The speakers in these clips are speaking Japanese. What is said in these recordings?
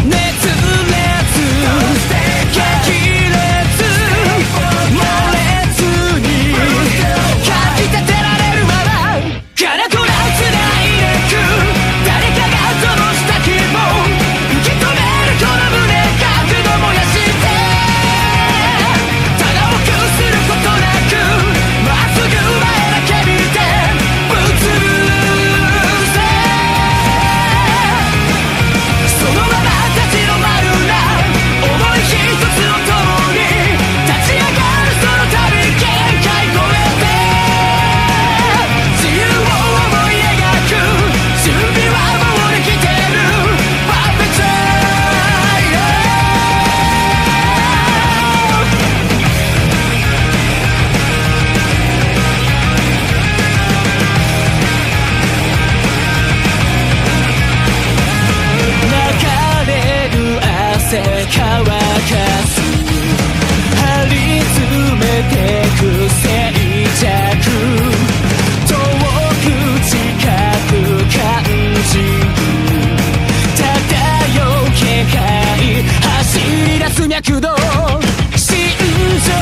乾かす張り詰めてく静寂遠く近く感じる漂う気配走り出す脈動心情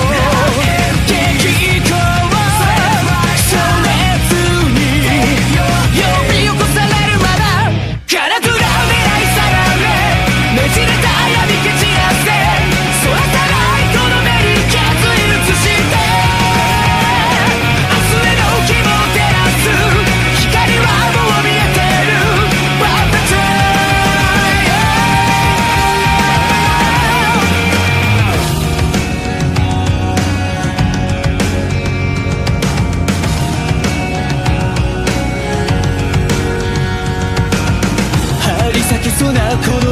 激高それずに呼び起こされるままからくら未来さられねじれた闇蹴散らせ空からいこの目に決意移して明日への希望を照らす光はもう見えてる But the time 張り裂けそうなこの